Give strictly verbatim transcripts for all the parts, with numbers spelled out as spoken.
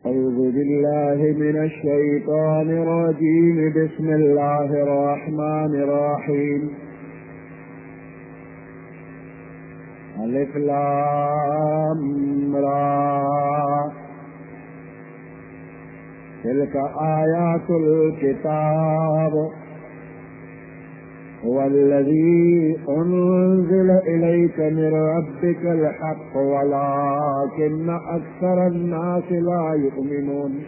أعوذ بالله من الشيطان الرجيم. بسم الله الرحمن الرحيم. ألف لام را. تلك آيات الكتاب والذي أنزل إليك من ربك الحق ولكن أكثر الناس لا يؤمنون.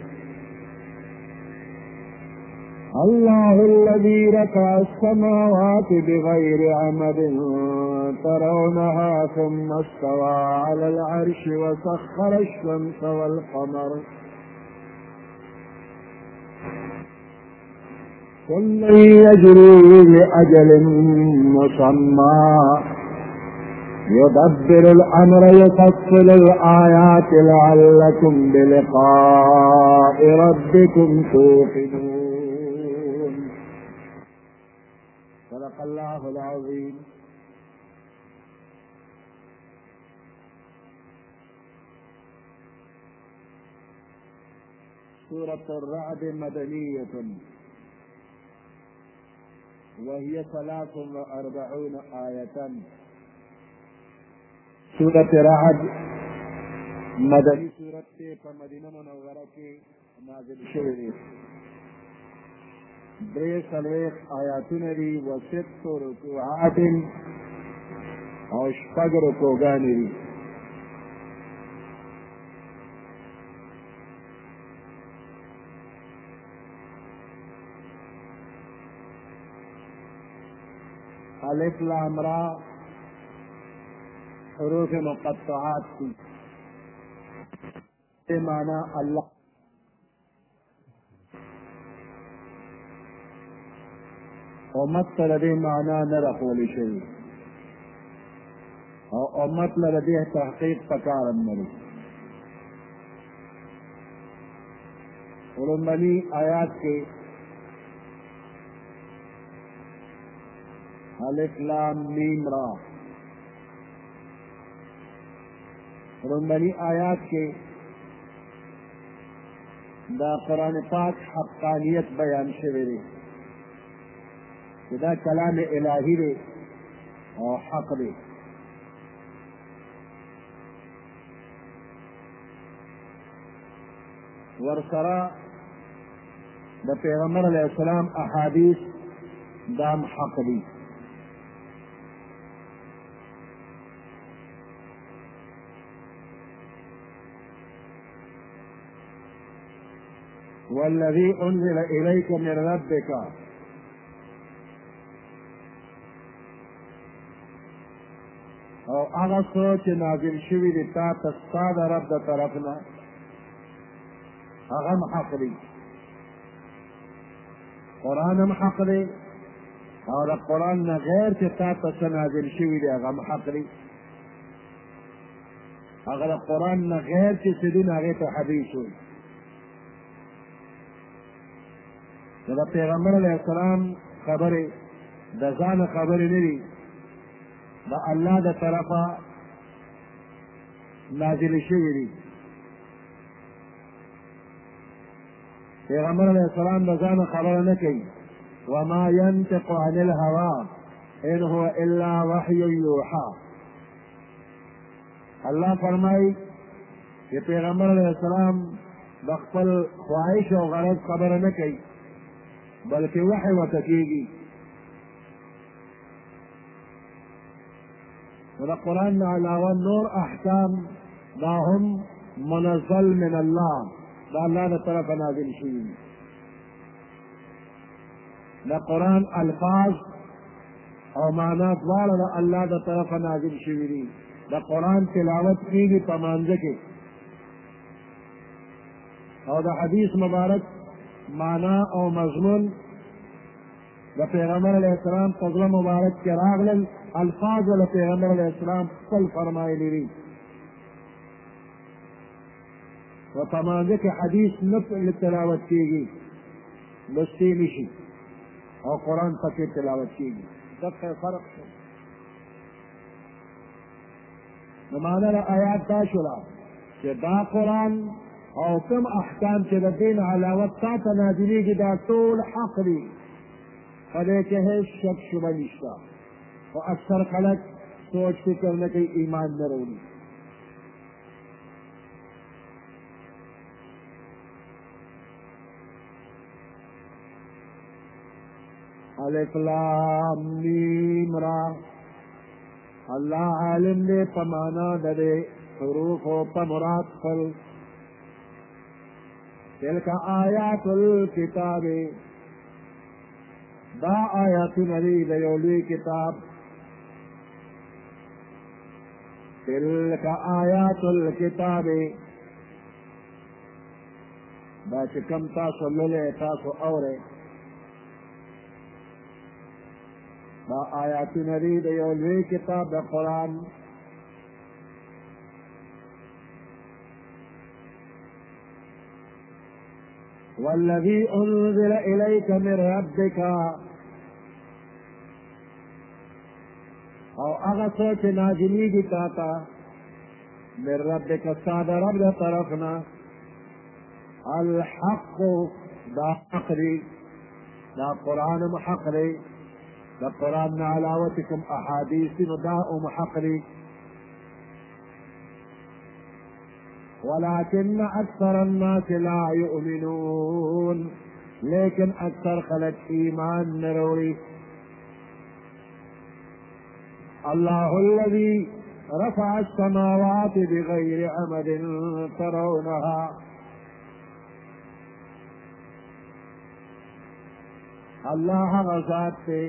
الله الذي رفع السماوات بغير عمد ترونها ثم استوى على العرش وسخر الشمس والقمر كل يجري لأجل مسمى يدبر الأمر يفصل الآيات لعلكم بلقاء ربكم توقنون. صدق الله العظيم. سورة الرعد مدنية وهي ثلاث وأربعون آية. سورة رعد مدنی سورت سے مدینہ منورہ کے نازل شوی درې څلوېښت آیاتونه دي و ست رکوعات او شپږ رکوګانې دي. الف لام را حروف مقطعات کی معنی اللہ امت لدی معنی نرخول شوی او امت لدی تحقیق پکارم نری. علمانی آیات کے الف لام میم را رنبنی آیات کے دا قرآن پاک حقانیت بیان شوی دی دا کلام الہی دی اور حق دی. ورسرا دا پیغمبر علیہ السلام احادیث دام حق دی. والذي أنزل إليك من ربك او هغه څه چې نازل شوي دي تا ته ستا د رب د طرف نه هغه هم حق دی. قرآن هم حق دی او د قرآن نه غیر چې تا ته څه نازل شوي دي هغه هم حق دی. هغه د قرآن نه غیر چې څه دي هغې ته حدیث وي. دا پیغمبر علیہ السلام خبرې د ځان خبرې نه دي د الله د طرفه نازلې شوي دي. پیغمبر علیہ السلام د ځان خبره نه کوي. وما ينطق عن الهوى ان هو الا وحي يوحى. الله فرمایي چې پیغمبر علیہ السلام د خپل خواهش او غرض خبره نه کوي بلکہ وحی ورته کیږي. دا قرآن نه علاوه نور احکام دا هم منزل من الله دا الله د طرفه نازل شوي. دا قرآن الفاظ او معنا دواړه د الله د طرفه نازل شوي دي. دا قرآن تلاوت کیږي په مانځه کې او د حدیث مبارک معنی او مضمون د پیغمبر علیہ السلام په زړه مبارک کې راغلل. الفاظ د پیغمبر علیہ السلام خپل فرمایلي دي و په مانځه کې حدیث نه تلاوت کېږي لوستې نه شي او قرآن پکې تلاوت کېږي. دغه فرق شو. نو معنی د آیات دا شوله چې دا قرآن او کم احکام چې د دین علاوه تا ته نازلېږي دا ټول حق دي په دې کې هېڅ شک شبه نشته خو اکثر خلک سوچ فکر نه کوي ایمان نه راوړي الف لام میم را اللہ عالم دے پمانا دے حروف و پمراد فل تلک آیات الکتاب دا آیات نبی دیولی کتاب تلک آیات الکتاب دا چکم تاسو للے تاسو اورے دا آیات نبی دیولی کتاب دا قرآن والذی انزل الیک من ربک او اغا سوچ نازلی کی تاتا من ربک ساد رب دا طرفنا الحق دا حق دی دا قرآن محق دی دا قرآن علاوتكم احادیث نداء محقری ولكن اکثر الناس لا يؤمنون لیکن اکثر خلق ایمان نروری اللہ الذي رفع السماوات بغير عمد ترونها اللہ غزات سے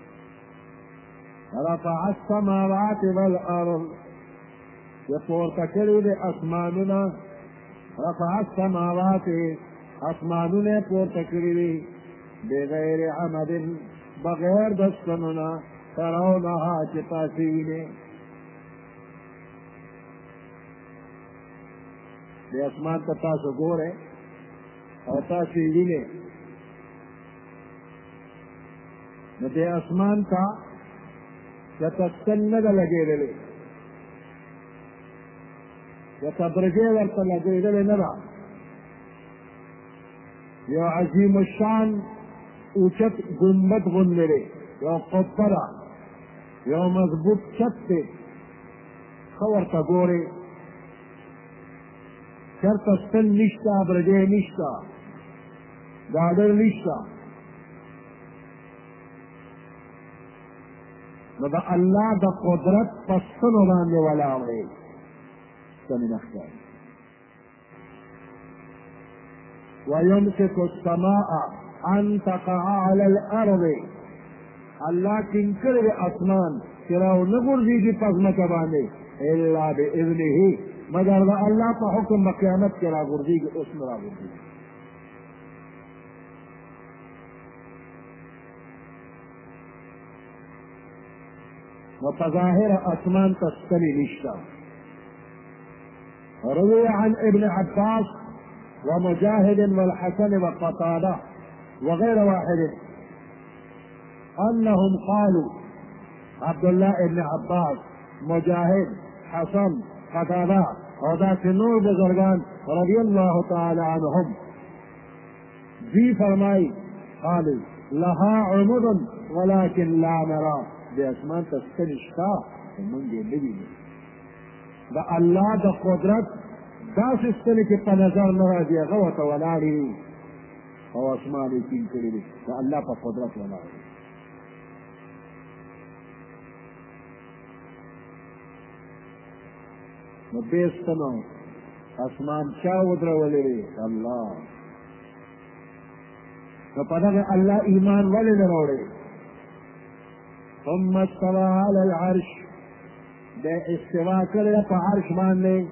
رفع السماوات والارض يطور تكريد اسماننا رفع السماوات اسماننا يطور تكريد بغير عمد بغير دستننا ترونها شتاسين دي اسمان تتاسو گورے او تاسیلین دي اسمان تا يتسند لگے دلے يتبرجے ورطا لگے دلے نرا یو عظیم الشان اوچت گنبت غنلے یو قبرہ یو مضبوط چھت تے خورتا گورے چرتا سن نشتا برجے نشتا گادر نشتا نو دا اللہ دا قدرت پسن باندے والا ہوئے سمین اختار وَيُمْسِكُ السَّمَاءَ أَن تَقَعَ عَلَى الْأَرْضِ اللہ کنکر دے اسمان چراو نگرزی کی پزمک باندے الا بِإِذْنِهِ مگر دا اللہ پا حکم بقیامت کرا گرزی کی اس مرا گرزی وتظاهر اسمان تستني نشتا روي عن ابن عباس ومجاهد والحسن وقتادة وغير واحد انهم قالوا عبد الله ابن عباس مجاهد حسن قتادة وذاك النور بزرگان رضي الله تعالى عنهم ذي فرمائی قالوا لها عمد ولكن لا نرى دے اسمان تستنشتا منگے لگی دا اللہ دا قدرت دا سستنی کی پا نظر نرازی غوط ولاری او اسمانی کین کری دی دا اللہ پا قدرت ولاری نو بیستنو اسمان چاو در ولی اللہ نو پا دا اللہ ایمان ولی نروڑی ثم استوى على العرش ده استواء كده في عرش ماني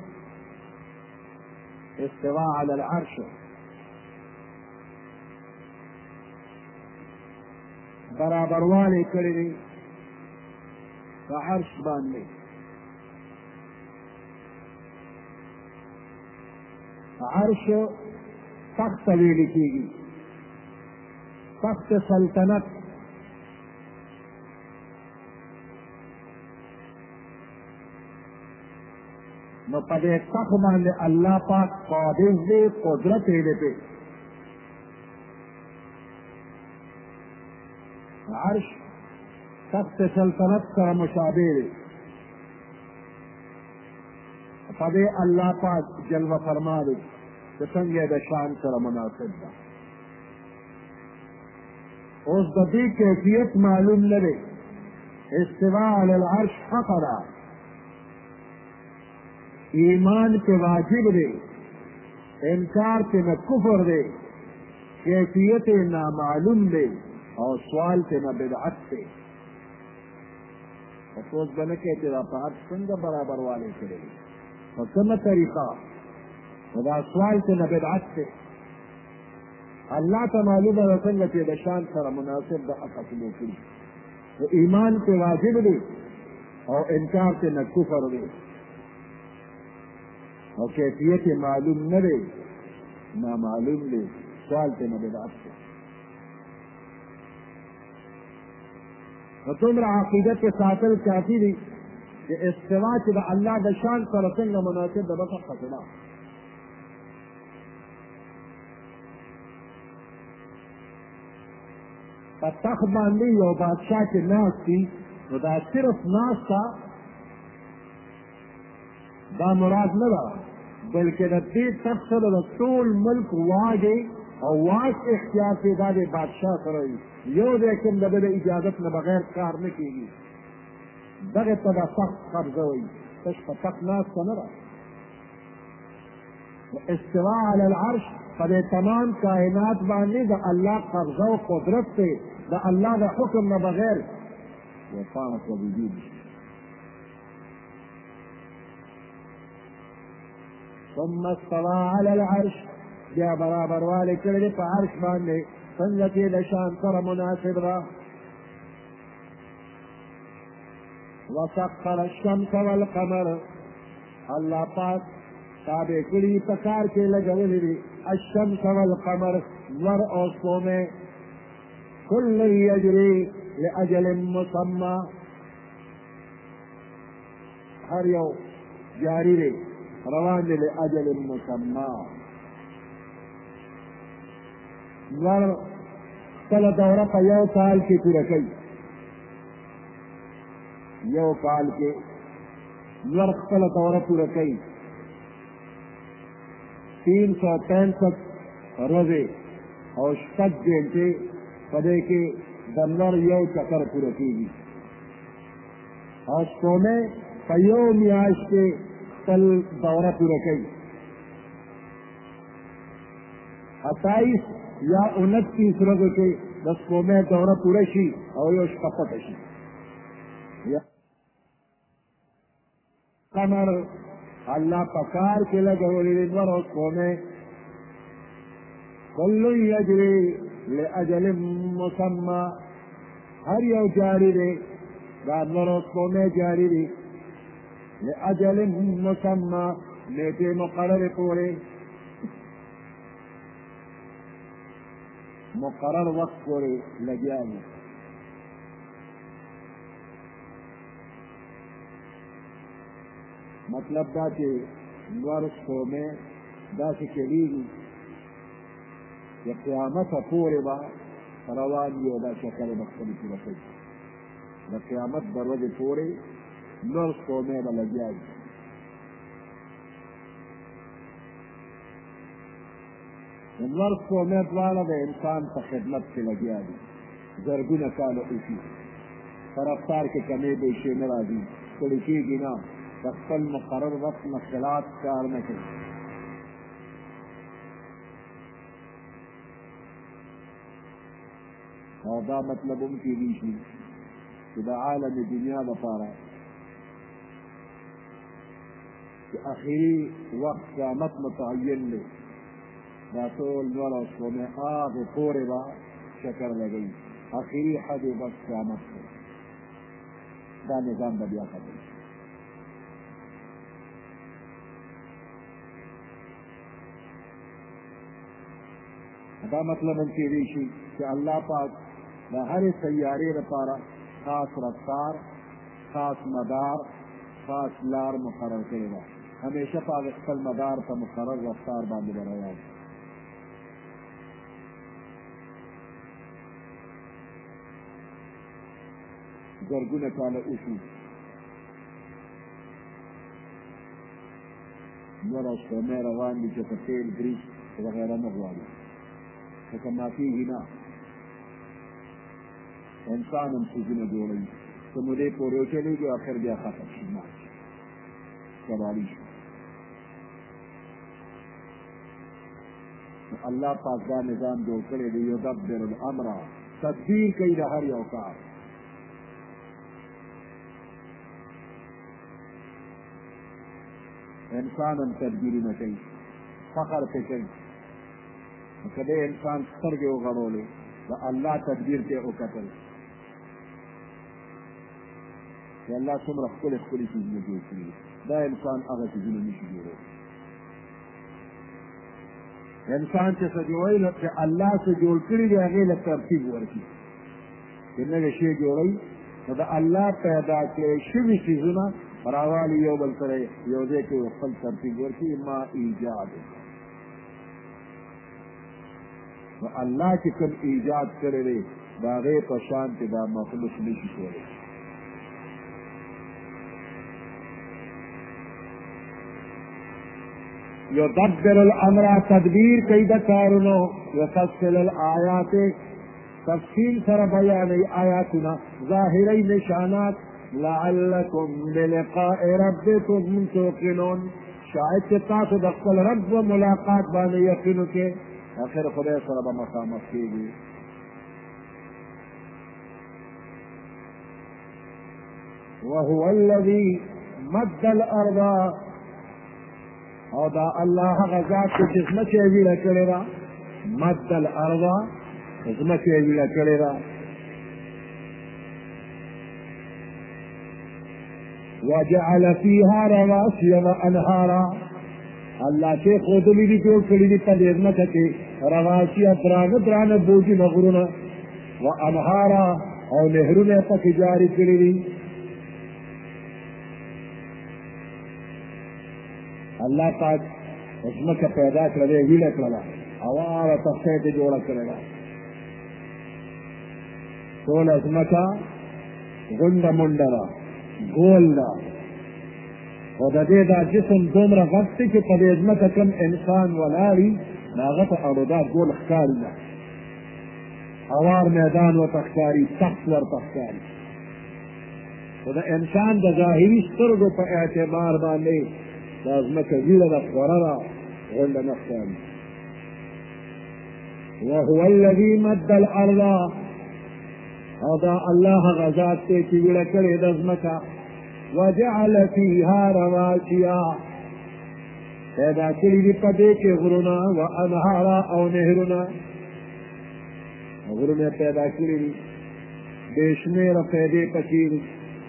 استواء على العرش برابر والي كده في عرش ماني عرش تخت ویلی کیږي تخت سلطنت نو په دې تخت باندې الله پاک قادر دی، قدرت یې دی پې. عرش تخت سلطنت سره مشابه دی. په دې الله پاک جلوه فرما دی چې څنګه یې د شان سره مناسب ده. اوس د دې کیفیت معلوم نه دی. استوا علی العرش حق ده، ایمان پہ واجب دے، انکار پہ نہ کفر دے، کیفیت نامعلوم دے، اور سوال پہ نہ بدعت دے. افسوس بنے کہ تیرا پاک سنگا برابر والے کرے گی اور کم طریقہ خدا سوال پہ نہ بدعت دے. اللہ کا معلوم ہے سنگ کے دشان سر مناسب دا اصل کری تو ایمان پہ واجب دے اور انکار پہ نہ کفر دے، اور کیفیت معلوم نہ دے، نہ معلوم دے، سوال پہ نہ بدعت دے. تمرا عقیدت کے ساتل کافی نہیں کہ استوا چې د الله د شان سره څنګه مناسب ده، بس خطنا په تخت باندې یو بادشاہ چې ناست وي نو دا صرف ناسته دا مراد نه ده، بلکې د دې تخت سره د ټول ملک واګ او واک اختیار پې دا د بادشاہ سره وي. یو دی کوم د ده د اجازت نه بغیر کار نه کېږي، دغې ته دا تخت قبضه وایي. تش په تخت ناسته نه ده. استوا علی العرش په دې تمام کائنات باندې د الله قبضه او قدرت دی، د الله د حکم نه بغیر وفاق وجود. ثم استوى على العرش، بیا برابر والے کړي په عرش باندې څنګه چې د شان سره مناسب ده. وسخر الشمس والقمر، الله پاک تابع کړي په کار کې لګولي دي الشمس والقمر، نور او سپومې، كل يجري لأجل مسمى، هر یو جاری دی روان دی لأجل مسمى. نور کله دوره په یو کال کې پوره کوي، یو کال کې نور خپله دوره پوره کوي. تین سو پینسٹھ ورځې او شپږ ګھنټې په دې کې د نور یو چکر پوره کېږي، او سپومې په یو میاشت کې خپل دوره پوره کوي. ستائیس یا انتیس ورځو کې د سپومې دوره پوره شي او یو شپه پټه شي. قمر اللہ پکار کے لگولی نور و سپومے، کل یجری لأجل مسمى، ہر یو جاری دے دا نور و سپومے جاری دی لأجل مسمى، نیٹے مقرر پورے مقرر وقت پورے لگیا ہے. مطلب دا چې نور سپومې داسې چلیږي چې قیامته پورې به روان وي او دا شکل به خپلې پوره کوي. د قیامت د ورځې پورې نور سپومې به لګیا وي. نور سپومې دواړه د انسان په خدمت کې لګیا دي، زرګونه کاله اوسي، په رفتار کې کمې بیشې نه راځي، ستړي کېږي نه، د خپل مقرر وخت نه خلاف کار نه کوي. او دا مطلب هم کېدی شي چې د عالم دنیا لپاره چې اخري وخت قیامت متعین دی، دا ټول نور او سپومې هغې پورې به چکر لګوي، اخري حد یې بس قیامت دی. دا نظام به بیا ختم شي. دا مطلب هم کېدی شي چې الله پاک د هرې سیارې لپاره خاص رفتار، خاص مدار، خاص لار مقرر کړې ده. ہمیشہ پاک خپل مدار په مقرر رفتار باندې به روان زرګونه کاله وشو نور او سپوږمۍ روان دي چې په تیل ګریس وغیره نه غواړي خو که ماتېږي نه انسان هم څیزونه جوړوي که مودې پورې وچلېږي آخر بیا ختم شي مات شي سوالي شي الله پاک دا نظام جوړ کړی دی یدبر الامر تدبیر کوي د هر یو کار انسان هم تدبیرونه کوي فخر پې کوي که دې انسان سترګې وغړولې د الله تدبیر ته یې وکتل چې الله څومره ښکلې ښکلې څیزونه جوړ کړي دا انسان هغه څیزونه نشي جوړولی انسان چې څه جوړوي نو چې الله څه جوړ کړي دي هغې له ترتیب ورکړي چې نوی شی جوړوي نو د الله پیدا کړی شوي څیزونه راوالي یو بل سره یو ځای کې خپل ترتیب ورکړي ما ایجاد نو الله چې کوم ایجاد کړی دی د هغې په شان کې دا مخلوق نشي کولی یدبر الامر تدبیر کئی دا کارونو یفصل الآیات تفصیل سر بیانی آیاتنا ظاہری نشانات لعلکم بلقاء ربکم توقنون شاید کہ تاسو دخل رب و ملاقات بانے یقینو کے آخر خدا سر بمقامت کی گئی وهو الذي مد الارض او دا الله غزات چې ځمکه یې ویله کړې ده مد الارض ځمکه یې ویله کړې ده وجعل فيها رواسي وانهارا الله چې ښودلي دي جوړ کړي دي په دې ځمکه کې رواسي درانه درانه بوجونه غرونه وانهارا او نهرونه پکې جاري کړي دي اللہ پاک ځمکه پیدا کړه دی ویله کړله هواره تختې ته جوړه کړې ده ټوله ځمکه غونډه منډه ده ګول ده خو د دې دا جسم دومره غټ دی چې په دې ځمکه کوم انسان ولاړ وي نو هغه ته اړودا ګول ښکاري ده هوار میدان ورته ښکاري تخت ورته ښکاري خو د انسان د ظاهري سترګو په اعتبار باندې دا ځمکه ویله ده خوره ده غونډه نه ښکاري وهو الذي مد الارض او دا الله هغه ذات دی چې ویله کړې ده ځمکه وجعل فيها رواسیا پیدا کړي دي په دې کې غرونه وانهارا او نهرونه غرونه پیدا کړي دي بې شمېره پیدې پکې دي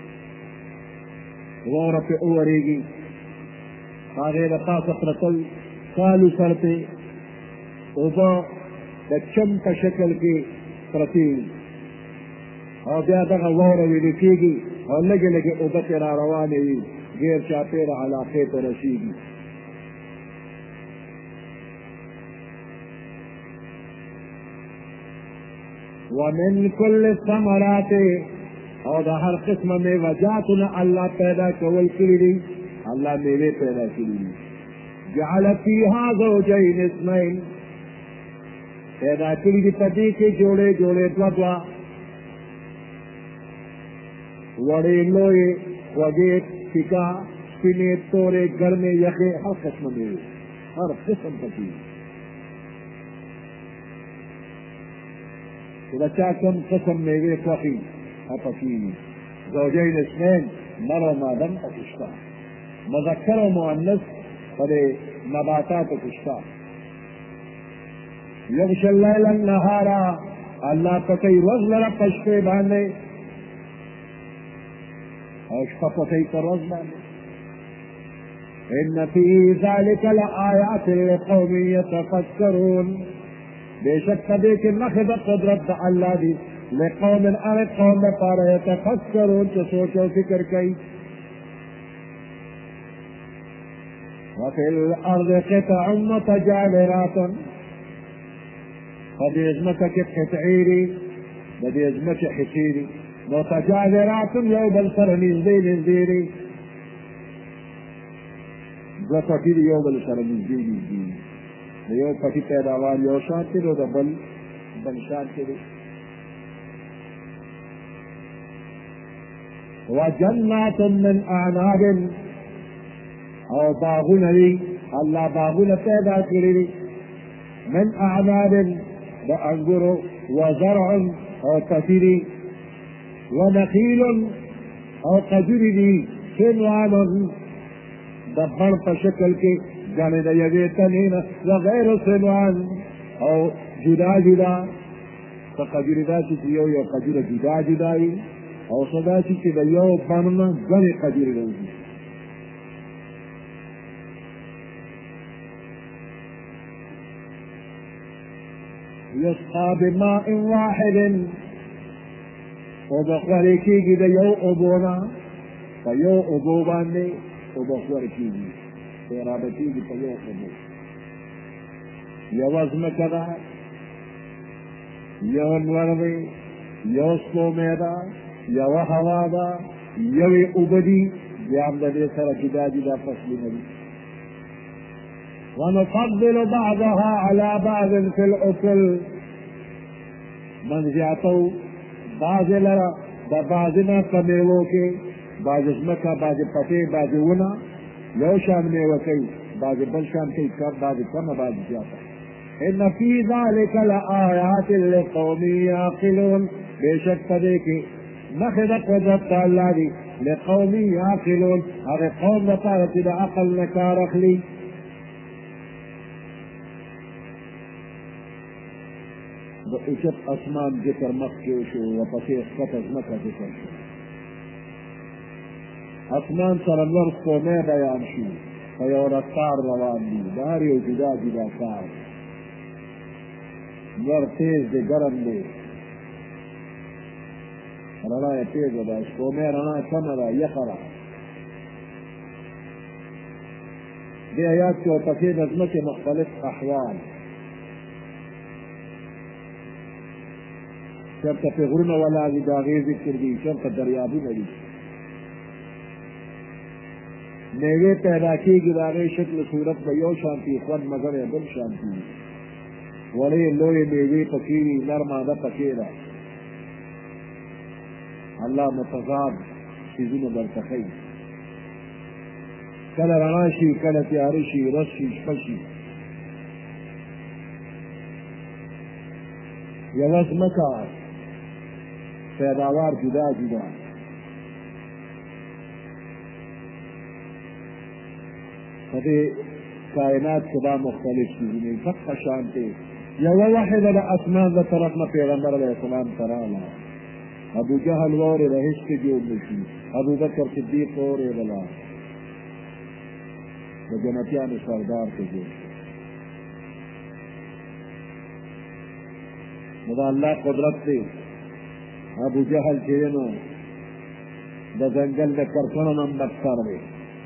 واوره پې وورېږي هغې د پاسه پرتل کالو سر پې اوبه د چم په شکل کې پرتې وي او بیا دغه واوره ویلې کېږي او لږې لږې اوبه ترې را روانې وي غیر چاپېره علاقې ته رسېږي ومن كل الثمرات او د هر قسمه میوجاتونه الله پیدا کول کړي دي الله میوې پیدا کړي دي جعل فيها زوجين اثنين پیدا کړي دي په دې کې جوړې جوړې دوه دوه وړې لویې خوږې ټیکا سپینې تورې ګرمې یخې هر قسمه میوې هر قسم پکې چې د چا کوم قسم میوې خوښي هغه پکې وي زوجین اثنین نر و ماده پکې شته مذکر و مؤنث په دې نباتاتو کې شته یغشي اللیل النهار الله پکې ورځ لره په شپې باندې او شپه پکې په ورځ باندې ان فی ذلک لآیات لقوم یتفکرون بشک پدې کې نښې د قدرت د الله دی لقوم ارد قوم لپاره یتفکرون چې سوچ او فکر کوي وفي الأرض قطع متجاورات فدي ازمتك قطعيري بدي ازمتك حسيري متجاورات يوم السرنيز دي نزديري دو پتیر یو بل سره نږدې نږدې د یو پټي پیداوار یو شان دی او د بل بل شان دی. وجنات من اعناب او باغونه دي الله باغونه پیدا کړي دي من اعناب د انګورو وزرع او پتیری ونخیل او قجری دي سنوان دبر په شکل کې ګڼې د یوې تنې نه وغیر سنوان او جدا جدا په قجرې داسې چې یو یو قجره جدا جدا وي او څه داسې چې د یو بڼ نه ګڼې قجرې راوځي. یسقا بماء واحد اوبه خوړې کېږي د یو اوبو نه په یو اوبو باندې اوبه خوړې کېږي سیرابه کېږي په یو اوبو. یوه ځمکه ده یو لمر دی یو سپومې ده یوه هوا ده یوې اوبه دي بیا هم د دې سره جدا جدا فصلونه دي. ونفضل بعضها على بعض في الأكل من زیاتو بعض لرا د بعض نه په میوو کې بعض ځمکه بعض پټې بعض ونه یو شان میوه کوي بعض بل شان کوي بعض کمه بعض زیاته. ان فی ذلک لآیات لقوم یعقلون بېشک په دې کې نښې د قدرت الله دي لقوم یعقلون هغې قوم لپاره چې د عقل نه کار اخلي. د اوچت اسمان ذکر مخکې وشو ورپسې ښکته ځمکه ذکر شو. اسمان سره لوړ سپومې بیان شو په یو رفتار روان دي د هر یو جدا جدا کار. لوړ تیز دی ګرم دی رڼا یې تیزه ده سپومې رڼا کمه ده یخه ده. دې آیات کې ورپسې د ځمکې مختلف احوال چرته پې غرونه ولاړ دي د هغې ذکر دي چرته دریابونه دي میوې پیدا کېږي د هغې شکل صورت به یو شانتي خوند مزه یې بل شانتي وي. وړې لویې میوې پکې وي نر ماده پکې ده الله متضاد څیزونه درته ښیي کله رڼا شي کله تیاره شي ورځ شي شپه شي. یوه ځمکه پیداوار جدا جدا په دې کائنات کې دا مختلف څیزونه فقه شانتې یوه واحده د اسمان د طرف نه پیغمبر علیه السلام ته راغله ابو جهل واورېده هېڅ کې جوړ نه شي. ابو بکر صدیق واورېدله د جنتیانو سردار ته جوړ شو. نو د الله قدرت دی. ابو جهل چې دی نو د ځنګل د کرکنو نه هم بدتر دی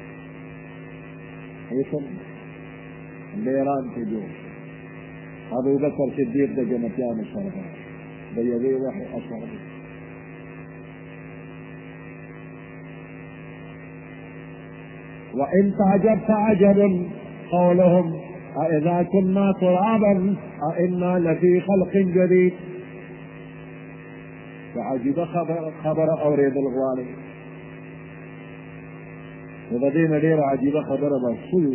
ایسم لیران کې جوړ شو. ابو بکر صدیق د جنتیانو سردار د یوې وحي اثر دی. وإن تعجب فعجب قولهم أإذا كنا ترابا أإنا لفي خلق جديد. فعجب خبر خبر أوريد الغوالي وبدينا لير عجيب خبر برسول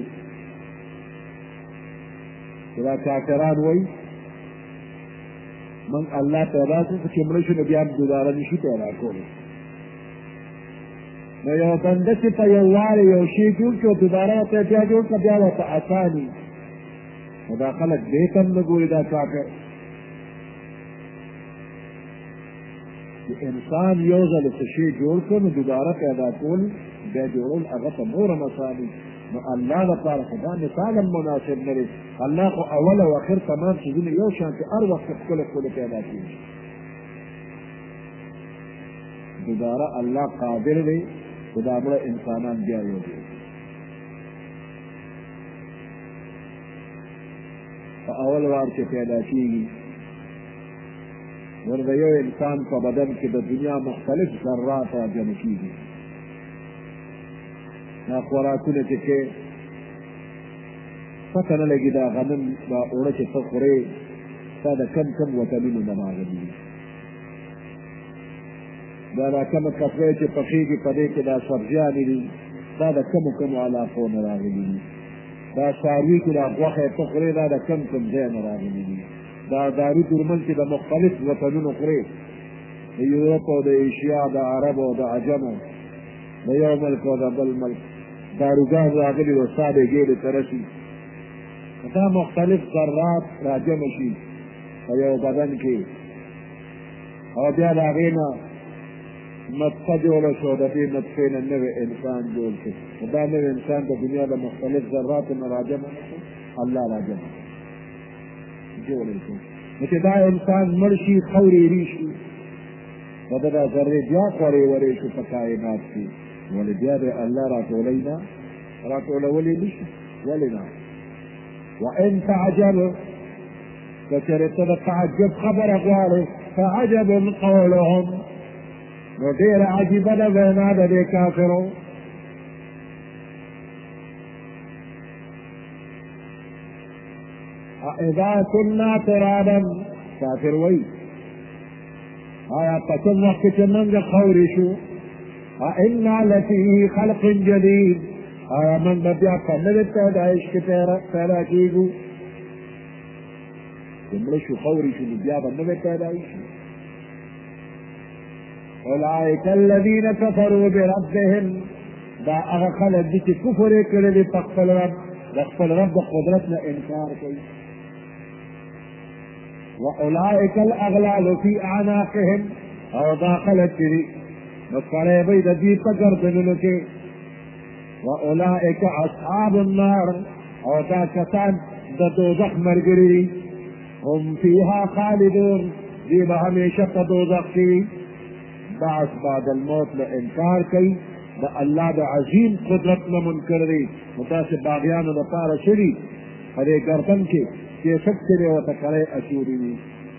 إذا كاكران وي من الله تباسي فكمرشو نبيان دوباره نشي پیدا کولو. نو یو بنده چې په یووالي یو شي جوړ کړو دوباره ورته بیا جوړ کړه بیا ورته اساني نو دا خلک دې ته هم نه ګوري دا کافر. چې انسان یو ځل څه شي جوړ کړو نو دوباره پیدا کول بیا جوړول هغه ته نوره مسالي. نو الله لپاره خو دا مثال هم مناسب نه دی. الله خو اول او اخر تمام څیزونه یو شانتې هر وخت ښکلې ښکلې پیدا کېږي. دوباره الله قادر دی خدا بڑا انسانان بیا یو دی. په اول وار چې پیدا کېږي نو د یو انسان په بدن کې د دنیا مختلف ذرات راجمع کېږي دا خوراکونه چې کې پته نه لګي دا غنم دا اوړه چې ته خورې دا د کم کم وطنونو نه راغلي دي دا دا کومه کپړې چې پخېږي په دې کې دا سبزیانې دي دا د کمو کمو علاقو نه راغلي دي دا څاروي کې دا غوښه ته خورې دا د کم کم ځای نه راغلي دي دا دارو درمل چې د مختلف وطنونو خورې د یورپ او د ایشیا د عرب او د عجمو د یو ملک او د بل ملک داروګان راغلي و ستا د ګېډې ته رسي دا مختلف ذرات راجمع شي په یو بدن کې او بیا د هغې نه نطفه جوړه شو د دې نطفې نه نوی انسان جوړ شو دا نوی انسان د دنیا د مختلف ذراتو نه راجمع شو الله راجمع جوړ شو نو چې دا انسان مړ شي خورې ري شي نو د دا ذرې بیا خورې ورې شو په کائنات کې ولې بیا د الله راټولوي نه راټولولی نه شي ولې نه وإن تعجب كثرت تعجب خبر غواره فعجب قولهم ودير عجب لبنا لدي كافرون إذا كنا ترابا كافر وي آية قسم وقت من خورشو أئنا لفي خلق جديد آیا من بیا کامل پیدائش کې پیدا کېږو چې مړه شو خورې شو نو بیا به نوی پیدایش اولئک الذین کفروا بربهم دا هغه خلک دي چې کفر یې کړی دی په خپل رب د خپل رب د قدرت نه انکار کوي واولئک الاغلال فی اعناقهم او دا خلک چې دي نو سړی به د دوی په ګردنونو کې وأولئك أصحاب النار أو تاكتان دوزخ مرقري هم فيها خالدون دي بهميشة دوزخ كي بعث بعد الموت لإنكار كي دا الله دا عظيم قدرتنا منكر دي متاسب باغيان نطار شري هذه گردن كي كي سكتري وتكري أشوري دي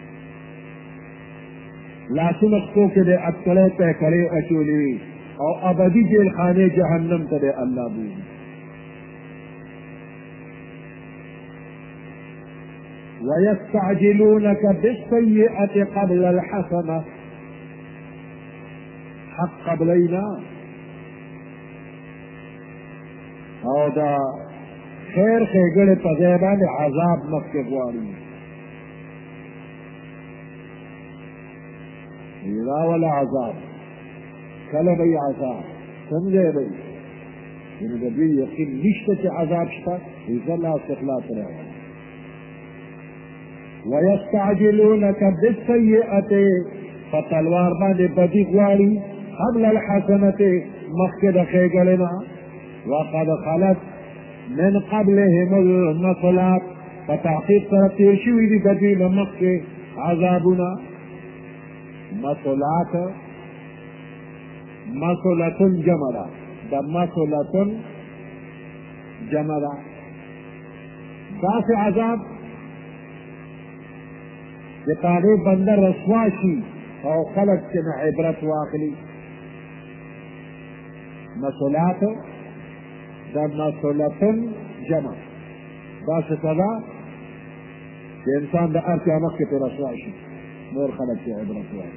لا سنخطو كي دي أتكري تكري أشوري دي او ابدی جیل خانے جہنم تدے اللہ بولی وَيَسْتَعْجِلُونَكَ بِالسَّيِّئَةِ قَبْلَ الْحَسَنَةِ حق قبلینا او دا خیر خیگڑ پزیبان عذاب مکہ گواری ایرا والا عذاب کله به عذاب څنګه به نو د دې یقین نشته چې عذاب شته ایزلا استخلاص راوړي ويستعجلونك بالسيئة فتلوار باندې بدی غواړي قبل الحسنة مخکې د ښېګړې وقد خلت من قبلهم المثلات فتحقیق سره تېر شوي دي د دوی نه مخکې عذابونه مثلات مسولتن جمع دا دا مسولتن جمع دا دا سے عذاب کہ پاگے بندر رسواشی او خلق چن عبرت واقلی مسولات دا مسولتن جمع دا سے صدا کہ انسان دا ارکی آمک کے پہ رسواشی نور خلق چن عبرت واقلی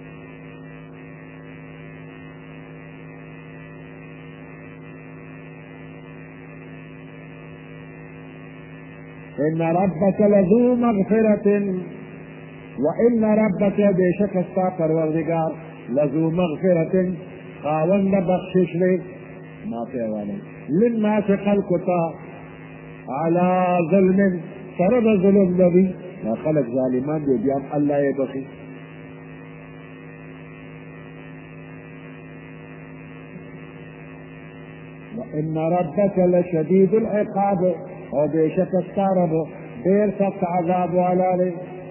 إن ربك لذو مغفرة وإن ربك بشك الساقر والرقار لذو مغفرة خاوند بخشش لي ما فيوالي للناس خلقتا على ظلم فرد ظلم نبي لا خلق ظالمان دي بيام الله يبخي وإن ربك لشديد العقاب او بیشک استارب دیر سخت عذاب والا لے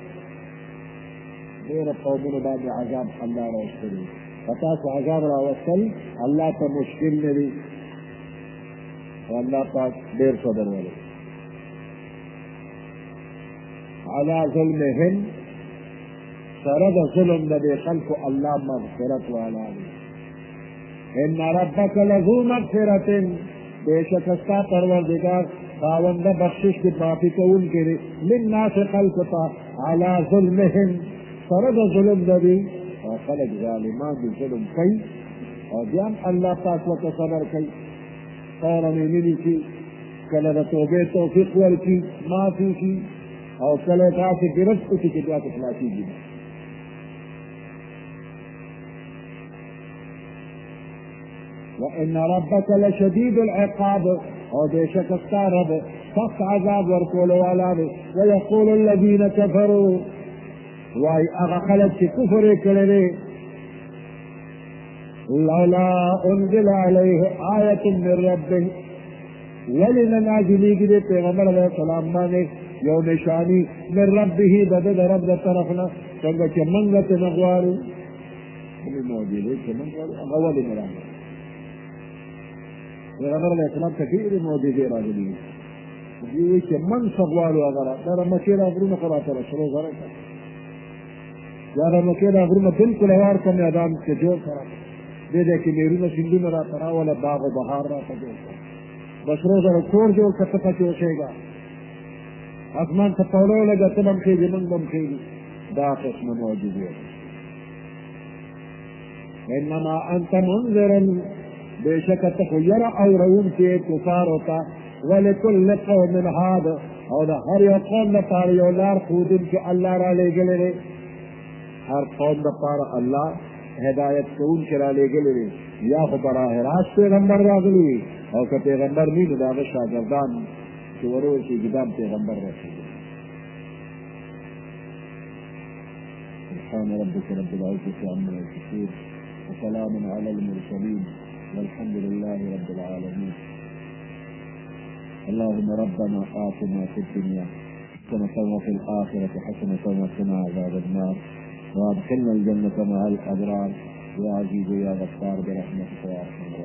دیر قومون بعد عذاب اللہ روشتری فتاس عذاب روشتل اللہ تا مشکل ندی واللہ پاک دیر صدر والے على ظلمهم سرد ظلم لدي خلق الله مغفرة وعلى ان ربك لذو مغفرة بے شک استا پروردگار خاوند بخشش کی معافی کون کرے للناس خلق تا على ظلمهم سرد ظلم لدي اور خلق ظالمان بھی ظلم کئی اور جان اللہ پاک وقت صبر کئی اور امینی کی کل توبے توفیق ورکی معافی کی اور کل کا سے گرفت اسی کے جا کے خلاصی کی وإن ربك لشديد العقاب اور بے شک استا رب سخت عذاب ورکول والا دے ويقول الذين كفروا وائی اغا خلق کی کفر کرے لولا انزل عليه آیت من ربه ولن نازلی کی دے پیغمبر علیہ السلام مانے یو نشانی من ربه دد رب دا طرفنا سنگا چه منگت نغوارو ہمیں موجود ہے چه منگوارو اغوال مرام پیغمبر علیہ السلام تکیر موجودی راجلی یہ کہ من سغوالو اگر در مکیلا غرون قرآن رسولو ذرا یار مکیلا غرون بالکل اوار کا میدان کے جو کرا دے دے کہ میرون سندو میں رہا ترا والا باغ و بہار رہا تھا جو بس روز اور کور جو کتفا چوشے گا آسمان سے پولو لگا تمام خیلی من بم خیلی دا قسم موجودی انما انت منذرن بے شک تخیر او رون کے کفار ہوتا ولکل قوم هاد اور ہر یو قوم نہ پار یو لار خودن کے اللہ را لے گلے رے ہر قوم نہ پار اللہ ہدایت کون کرا لے گلے رے یا براہ راست پیغمبر راغلی اور کہ پیغمبر نہیں داغ شاگردان چورو کی گدام پیغمبر رکھے سبحان ربك رب العزة عما يصفون وسلام على المرسلين والحمد لله رب العالمين اللهم ربنا آتنا في الدنيا حسنة وفي الآخرة حسنة وقنا عذاب النار وادخلنا الجنة مع الأبرار يا عزيز يا غفار برحمتك يا أرحم الراحمين.